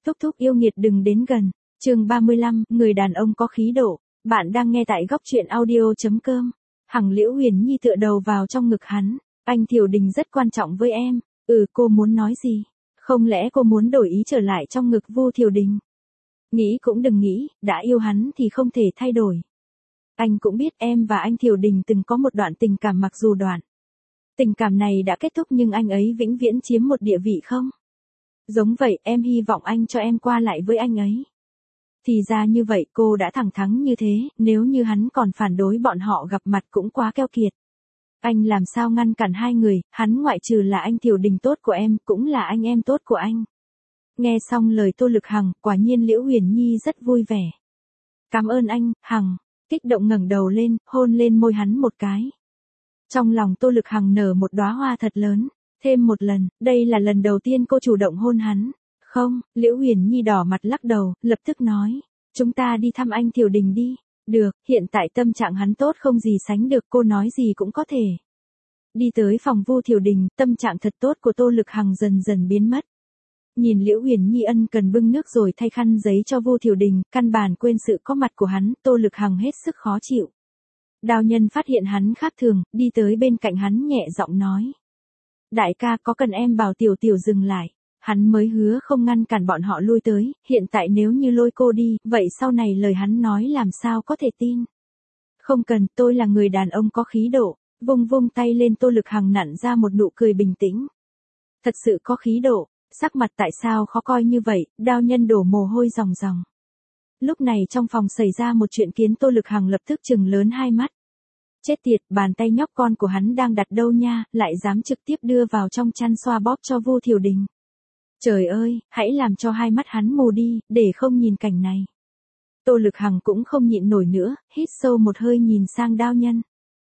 Thúc thúc yêu nghiệt đừng đến gần. Chương 35, người đàn ông có khí độ. Bạn đang nghe tại góc truyện audio.com. Hằng Liễu Huyền Nhi tựa đầu vào trong ngực hắn. Anh Thiều Đình rất quan trọng với em. Cô muốn nói gì? Không lẽ cô muốn đổi ý trở lại trong ngực Vu Thiều Đình? Nghĩ cũng đừng nghĩ, đã yêu hắn thì không thể thay đổi. Anh cũng biết em và anh Thiều Đình từng có một đoạn tình cảm, mặc dù đoạn tình cảm này đã kết thúc nhưng anh ấy vĩnh viễn chiếm một địa vị không? Giống vậy, em hy vọng anh cho em qua lại với anh ấy. Thì ra như vậy, cô đã thẳng thắn như thế, nếu như hắn còn phản đối bọn họ gặp mặt cũng quá keo kiệt. Anh làm sao ngăn cản hai người, hắn ngoại trừ là anh Thiều Đình tốt của em, cũng là anh em tốt của anh. Nghe xong lời Tô Lực Hằng, quả nhiên Liễu Huyền Nhi rất vui vẻ. Cảm ơn anh, Hằng. Kích động ngẩng đầu lên, hôn lên môi hắn một cái. Trong lòng Tô Lực Hằng nở một đóa hoa thật lớn. Thêm một lần, đây là lần đầu tiên cô chủ động hôn hắn. Không, Liễu Huyền Nhi đỏ mặt lắc đầu, lập tức nói. Chúng ta đi thăm anh Thiều Đình đi. Được, hiện tại tâm trạng hắn tốt không gì sánh được, cô nói gì cũng có thể. Đi tới phòng Vu Thiều Đình, tâm trạng thật tốt của Tô Lực Hằng dần dần biến mất. Nhìn Liễu Huyền Nhi ân cần bưng nước rồi thay khăn giấy cho Vu Thiều Đình, căn bản quên sự có mặt của hắn, Tô Lực Hằng hết sức khó chịu. Đào Nhân phát hiện hắn khác thường, đi tới bên cạnh hắn nhẹ giọng nói. Đại ca, có cần em bảo Tiểu Tiểu dừng lại. Hắn mới hứa không ngăn cản bọn họ lui tới, hiện tại nếu như lôi cô đi, vậy sau này lời hắn nói làm sao có thể tin. Không cần, tôi là người đàn ông có khí độ. Vung vung tay lên, Tô Lực Hằng nặn ra một nụ cười bình tĩnh. Thật sự có khí độ. Sắc mặt tại sao khó coi như vậy, Đao Nhân đổ mồ hôi ròng ròng. Lúc này trong phòng xảy ra một chuyện khiến Tô Lực Hằng lập tức trừng lớn hai mắt. Chết tiệt, bàn tay nhóc con của hắn đang đặt đâu nha, lại dám trực tiếp đưa vào trong chăn xoa bóp cho Vu Thiều Đình. Trời ơi, hãy làm cho hai mắt hắn mù đi, để không nhìn cảnh này. Tô Lực Hằng cũng không nhịn nổi nữa, hít sâu một hơi nhìn sang Đao Nhân.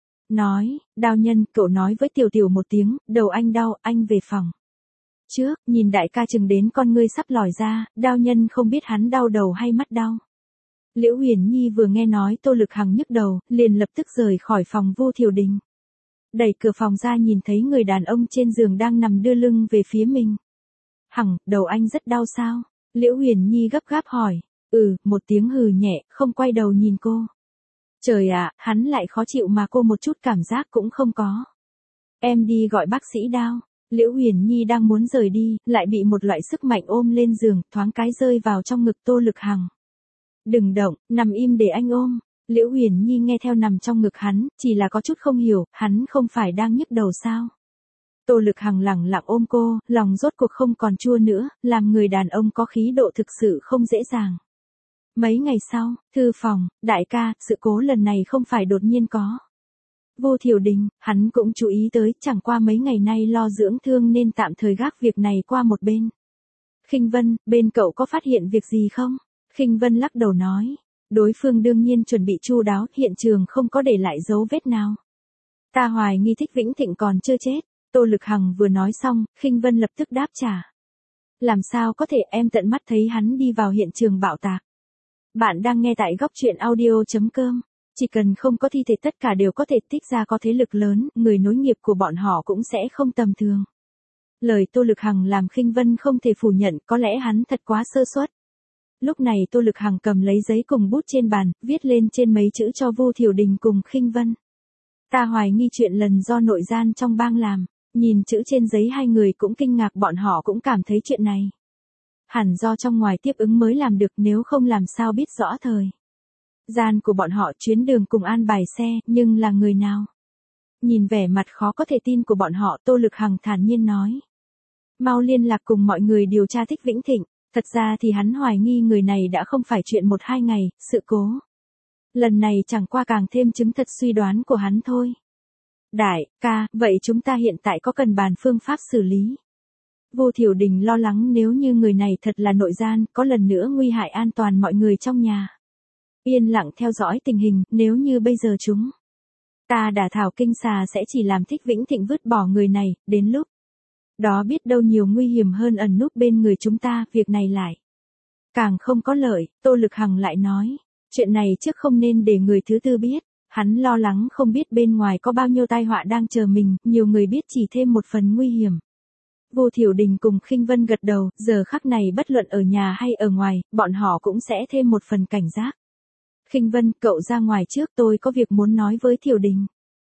Nói, Đao Nhân, cậu nói với Tiểu Tiểu một tiếng, đầu anh đau, anh về phòng. Trước, nhìn đại ca chừng đến con ngươi sắp lòi ra, Đao Nhân không biết hắn đau đầu hay mắt đau. Liễu Huyền Nhi vừa nghe nói Tô Lực Hằng nhức đầu, liền lập tức rời khỏi phòng Vu Thiều Đình. Đẩy cửa phòng ra nhìn thấy người đàn ông trên giường đang nằm đưa lưng về phía mình. Hằng, đầu anh rất đau sao? Liễu Huyền Nhi gấp gáp hỏi. Một tiếng hừ nhẹ, không quay đầu nhìn cô. Trời ạ, hắn lại khó chịu mà cô một chút cảm giác cũng không có. Em đi gọi bác sĩ Đao. Liễu Huyền Nhi đang muốn rời đi, lại bị một loại sức mạnh ôm lên giường, thoáng cái rơi vào trong ngực Tô Lực Hằng. Đừng động, nằm im để anh ôm. Liễu Huyền Nhi nghe theo nằm trong ngực hắn, chỉ là có chút không hiểu, hắn không phải đang nhức đầu sao? Tô Lực Hằng lẳng lặng ôm cô, lòng rốt cuộc không còn chua nữa, làm người đàn ông có khí độ thực sự không dễ dàng. Mấy ngày sau, thư phòng, đại ca, sự cố lần này không phải đột nhiên có. Vu Thiều Đình, hắn cũng chú ý tới, chẳng qua mấy ngày nay lo dưỡng thương nên tạm thời gác việc này qua một bên. Khinh Vân, bên cậu có phát hiện việc gì không? Khinh Vân lắc đầu nói, đối phương đương nhiên chuẩn bị chu đáo, hiện trường không có để lại dấu vết nào. Ta hoài nghi Thích Vĩnh Thịnh còn chưa chết. Tô Lực Hằng vừa nói xong, Khinh Vân lập tức đáp trả. Làm sao có thể, em tận mắt thấy hắn đi vào hiện trường bạo tạc. Bạn đang nghe tại góc truyện audio.com. Chỉ cần không có thi thể tất cả đều có thể tích ra có thế lực lớn, người nối nghiệp của bọn họ cũng sẽ không tầm thường. Lời Tô Lực Hằng làm Khinh Vân không thể phủ nhận, có lẽ hắn thật quá sơ suất. Lúc này Tô Lực Hằng cầm lấy giấy cùng bút trên bàn, viết lên trên mấy chữ cho Vu Thiều Đình cùng Khinh Vân. Ta hoài nghi chuyện lần do nội gian trong bang làm. Nhìn chữ trên giấy hai người cũng kinh ngạc, bọn họ cũng cảm thấy chuyện này hẳn do trong ngoài tiếp ứng mới làm được, nếu không làm sao biết rõ thời gian của bọn họ, chuyến đường cùng an bài xe, nhưng là người nào? Nhìn vẻ mặt khó có thể tin của bọn họ, Tô Lực Hằng thản nhiên nói. Mau liên lạc cùng mọi người điều tra Thích Vĩnh Thịnh. Thật ra thì hắn hoài nghi người này đã không phải chuyện 1-2 ngày, sự cố lần này chẳng qua càng thêm chứng thật suy đoán của hắn thôi. Đại ca, vậy chúng ta hiện tại có cần bàn phương pháp xử lý? Vu Thiều Đình lo lắng nếu như người này thật là nội gian, có lần nữa nguy hại an toàn mọi người trong nhà. Yên lặng theo dõi tình hình, nếu như bây giờ chúng ta đả thảo kinh xà sẽ chỉ làm Thích Vĩnh Thịnh vứt bỏ người này, đến lúc đó biết đâu nhiều nguy hiểm hơn ẩn núp bên người chúng ta, việc này lại càng không có lợi. Tô Lực Hằng lại nói, chuyện này trước không nên để người thứ tư biết. Hắn lo lắng không biết bên ngoài có bao nhiêu tai họa đang chờ mình, nhiều người biết chỉ thêm một phần nguy hiểm. Vu Thiểu Đình cùng Khinh Vân gật đầu, giờ khắc này bất luận ở nhà hay ở ngoài, bọn họ cũng sẽ thêm một phần cảnh giác. Khinh Vân, cậu ra ngoài trước, tôi có việc muốn nói với Thiểu Đình.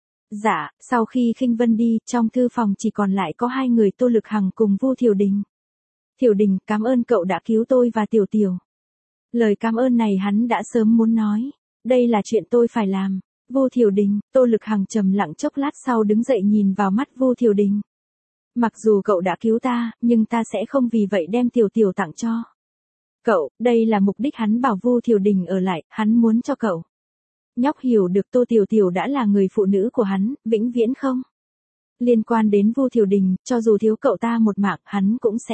Dạ, sau khi Khinh Vân đi, trong thư phòng chỉ còn lại có hai người Tô Lực Hằng cùng Vu Thiểu Đình. Thiểu Đình, cảm ơn cậu đã cứu tôi và Tiểu Tiểu. Lời cảm ơn này hắn đã sớm muốn nói. Đây là chuyện tôi phải làm. Vu Thiểu Đình, Tô Lực Hằng trầm lặng chốc lát sau đứng dậy nhìn vào mắt Vu Thiểu Đình. Mặc dù cậu đã cứu ta, nhưng ta sẽ không vì vậy đem Tiểu Tiểu tặng cho cậu, đây là mục đích hắn bảo Vu Thiểu Đình ở lại, hắn muốn cho cậu. Nhóc hiểu được Tô Tiểu Tiểu đã là người phụ nữ của hắn, vĩnh viễn không? Liên quan đến Vu Thiểu Đình, cho dù thiếu cậu ta một mạng, hắn cũng sẽ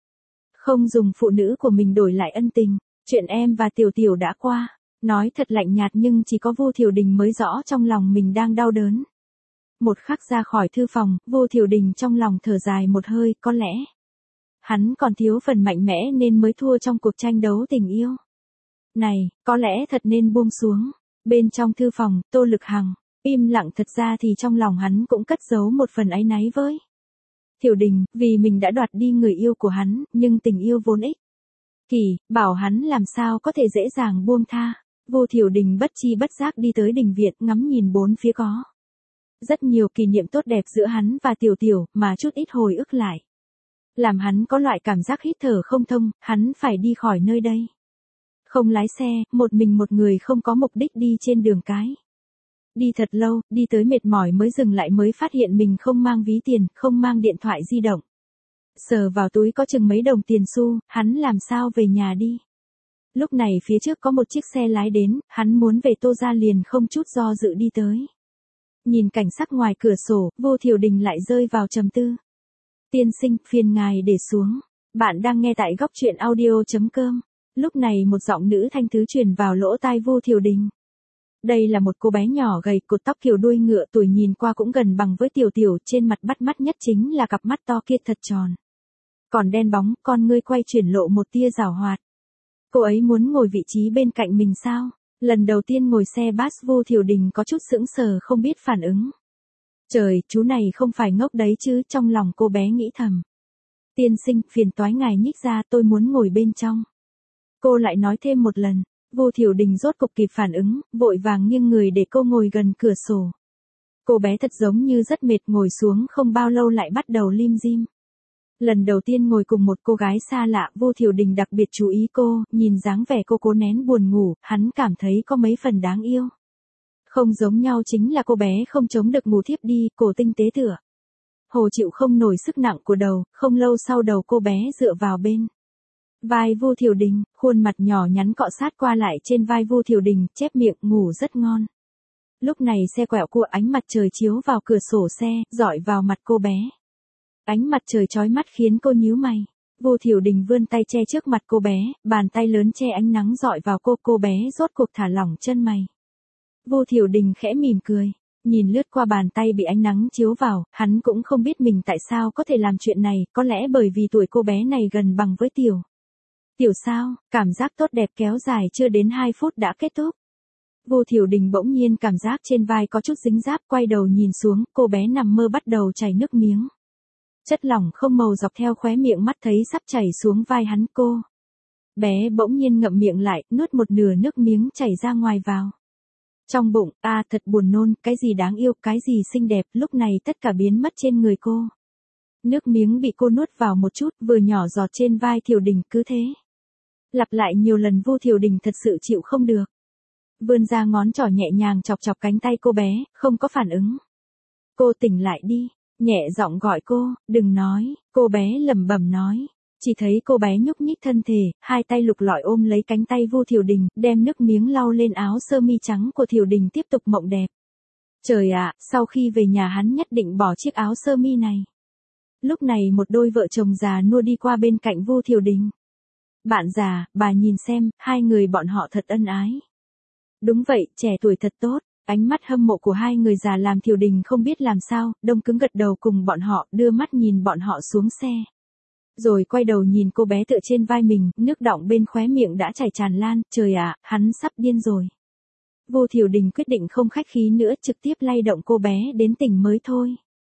không dùng phụ nữ của mình đổi lại ân tình. Chuyện em và Tiểu Tiểu đã qua. Nói thật lạnh nhạt nhưng chỉ có Vu Thiểu Đình mới rõ trong lòng mình đang đau đớn. Một khắc ra khỏi thư phòng, Vu Thiểu Đình trong lòng thở dài một hơi, có lẽ hắn còn thiếu phần mạnh mẽ nên mới thua trong cuộc tranh đấu tình yêu. Này, có lẽ thật nên buông xuống. Bên trong thư phòng, Tô Lực Hằng im lặng, thật ra thì trong lòng hắn cũng cất giấu một phần áy náy với Thiểu Đình, vì mình đã đoạt đi người yêu của hắn, nhưng tình yêu vốn ích kỷ, bảo hắn làm sao có thể dễ dàng buông tha. Vu Thiểu Đình bất chi bất giác đi tới đình viện, ngắm nhìn bốn phía có rất nhiều kỷ niệm tốt đẹp giữa hắn và Tiểu Tiểu, mà chút ít hồi ức lại làm hắn có loại cảm giác hít thở không thông, hắn phải đi khỏi nơi đây. Không lái xe, một mình một người không có mục đích đi trên đường cái. Đi thật lâu, đi tới mệt mỏi mới dừng lại, mới phát hiện mình không mang ví tiền, không mang điện thoại di động. Sờ vào túi có chừng mấy đồng tiền xu, hắn làm sao về nhà đi. Lúc này phía trước có một chiếc xe lái đến, hắn muốn về Tô ra liền không chút do dự đi tới. Nhìn cảnh sắc ngoài cửa sổ, Vu Thiểu Đình lại rơi vào trầm tư. Tiên sinh, phiền ngài để xuống. Bạn đang nghe tại góc truyện audio.com. Lúc này một giọng nữ thanh thứ truyền vào lỗ tai Vu Thiểu Đình. Đây là một cô bé nhỏ gầy, cột tóc kiểu đuôi ngựa, tuổi nhìn qua cũng gần bằng với Tiểu Tiểu, trên mặt bắt mắt nhất chính là cặp mắt to kia thật tròn. Còn đen bóng, con ngươi quay chuyển lộ một tia giảo hoạt. Cô ấy muốn ngồi vị trí bên cạnh mình sao? Lần đầu tiên ngồi xe bus, Vu Thiểu Đình có chút sững sờ không biết phản ứng. Trời, chú này không phải ngốc đấy chứ, trong lòng cô bé nghĩ thầm. Tiên sinh, phiền toái ngài nhích ra, tôi muốn ngồi bên trong. Cô lại nói thêm một lần. Vu Thiểu Đình rốt cục kịp phản ứng, vội vàng nghiêng người để cô ngồi gần cửa sổ. Cô bé thật giống như rất mệt, ngồi xuống không bao lâu lại bắt đầu lim dim. Lần đầu tiên ngồi cùng một cô gái xa lạ, Vu Thiểu Đình đặc biệt chú ý cô, nhìn dáng vẻ cô cố nén buồn ngủ, hắn cảm thấy có mấy phần đáng yêu. Không giống nhau chính là cô bé không chống được ngủ thiếp đi, cổ tinh tế tựa hồ chịu không nổi sức nặng của đầu, không lâu sau đầu cô bé dựa vào bên vai Vu Thiểu Đình, khuôn mặt nhỏ nhắn cọ sát qua lại trên vai Vu Thiểu Đình, chép miệng ngủ rất ngon. Lúc này xe quẹo cua, ánh mặt trời chiếu vào cửa sổ xe, rọi vào mặt cô bé. Ánh mặt trời chói mắt khiến cô nhíu mày. Vu Thiểu Đình vươn tay che trước mặt cô bé, bàn tay lớn che ánh nắng rọi vào cô bé rốt cuộc thả lỏng chân mày. Vu Thiểu Đình khẽ mỉm cười, nhìn lướt qua bàn tay bị ánh nắng chiếu vào, hắn cũng không biết mình tại sao có thể làm chuyện này, có lẽ bởi vì tuổi cô bé này gần bằng với Tiểu sao, cảm giác tốt đẹp kéo dài chưa đến 2 phút đã kết thúc. Vu Thiểu Đình bỗng nhiên cảm giác trên vai có chút dính dáp, quay đầu nhìn xuống, cô bé nằm mơ bắt đầu chảy nước miếng. Chất lỏng không màu dọc theo khóe miệng mắt thấy sắp chảy xuống vai hắn, cô bé bỗng nhiên ngậm miệng lại, nuốt một nửa nước miếng chảy ra ngoài vào trong bụng. Thật buồn nôn, cái gì đáng yêu, cái gì xinh đẹp, lúc này tất cả biến mất trên người cô. Nước miếng bị cô nuốt vào một chút, vừa nhỏ giọt trên vai Thiểu Đình, cứ thế lặp lại nhiều lần. Vu Thiểu Đình thật sự chịu không được, vươn ra ngón trỏ nhẹ nhàng chọc chọc cánh tay cô bé, không có phản ứng. Cô tỉnh lại đi, nhẹ giọng gọi cô, đừng nói, cô bé lẩm bẩm nói. Chỉ thấy cô bé nhúc nhích thân thể, hai tay lục lọi ôm lấy cánh tay Vu Thiểu Đình, đem nước miếng lau lên áo sơ mi trắng của Thiểu Đình, tiếp tục mộng đẹp. Trời ạ, sau khi về nhà hắn nhất định bỏ chiếc áo sơ mi này. Lúc này một đôi vợ chồng già nua đi qua bên cạnh Vu Thiểu Đình. Bạn già, bà nhìn xem, hai người bọn họ thật ân ái. Đúng vậy, trẻ tuổi thật tốt. Ánh mắt hâm mộ của hai người già làm Thiểu Đình không biết làm sao, đông cứng gật đầu cùng bọn họ, đưa mắt nhìn bọn họ xuống xe. Rồi quay đầu nhìn cô bé tựa trên vai mình, nước đọng bên khóe miệng đã chảy tràn lan, trời ạ, hắn sắp điên rồi. Vu Thiểu Đình quyết định không khách khí nữa, trực tiếp lay động cô bé đến tỉnh mới thôi.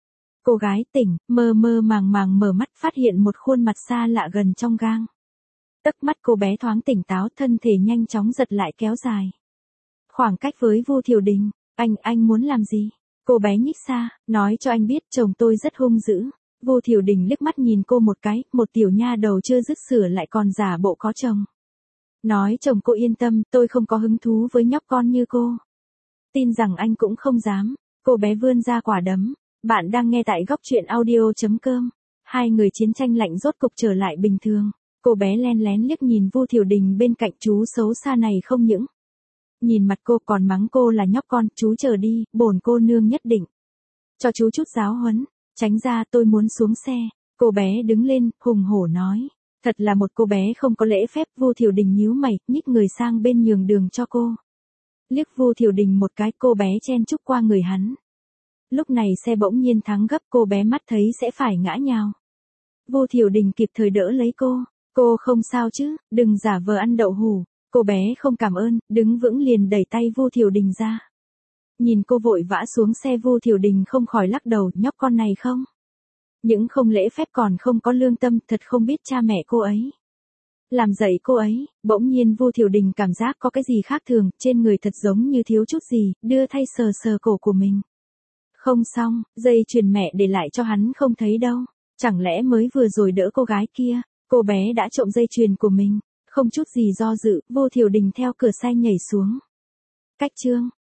Cô gái tỉnh, mơ mơ màng màng mở mắt phát hiện một khuôn mặt xa lạ gần trong gang. Tấc mắt cô bé thoáng tỉnh táo, thân thể nhanh chóng giật lại kéo dài. Khoảng cách với Vu Thiều Đình, anh muốn làm gì? Cô bé nhích xa, nói cho anh biết chồng tôi rất hung dữ. Vu Thiều Đình liếc mắt nhìn cô một cái, một tiểu nha đầu chưa dứt sửa lại còn giả bộ có chồng. Nói chồng cô yên tâm, tôi không có hứng thú với nhóc con như cô. Tin rằng anh cũng không dám. Cô bé vươn ra quả đấm. Bạn đang nghe tại góc truyện audio.com. Hai người chiến tranh lạnh rốt cục trở lại bình thường. Cô bé len lén liếc nhìn Vu Thiều Đình bên cạnh, chú xấu xa này không những nhìn mặt cô còn mắng cô là nhóc con, chú chờ đi, bổn cô nương nhất định cho chú chút giáo huấn. Tránh ra, tôi muốn xuống xe. Cô bé đứng lên, hùng hổ nói. Thật là một cô bé không có lễ phép. Vu Thiều Đình nhíu mày, nhích người sang bên nhường đường cho cô. Liếc Vu Thiều Đình một cái, cô bé chen chúc qua người hắn. Lúc này xe bỗng nhiên thắng gấp, cô bé mắt thấy sẽ phải ngã nhào. Vu Thiều Đình kịp thời đỡ lấy cô. Cô không sao chứ, đừng giả vờ ăn đậu hủ. Cô bé không cảm ơn, đứng vững liền đẩy tay Vu Thiều Đình ra. Nhìn cô vội vã xuống xe, Vu Thiều Đình không khỏi lắc đầu, nhóc con này không những không lễ phép còn không có lương tâm, thật không biết cha mẹ cô ấy làm dạy cô ấy. Bỗng nhiên Vu Thiều Đình cảm giác có cái gì khác thường, trên người thật giống như thiếu chút gì, đưa tay sờ sờ cổ của mình. Không xong, dây chuyền mẹ để lại cho hắn không thấy đâu. Chẳng lẽ mới vừa rồi đỡ cô gái kia, cô bé đã trộm dây chuyền của mình? Không chút gì do dự, Vu Thiều Đình theo cửa xe nhảy xuống. Cách chương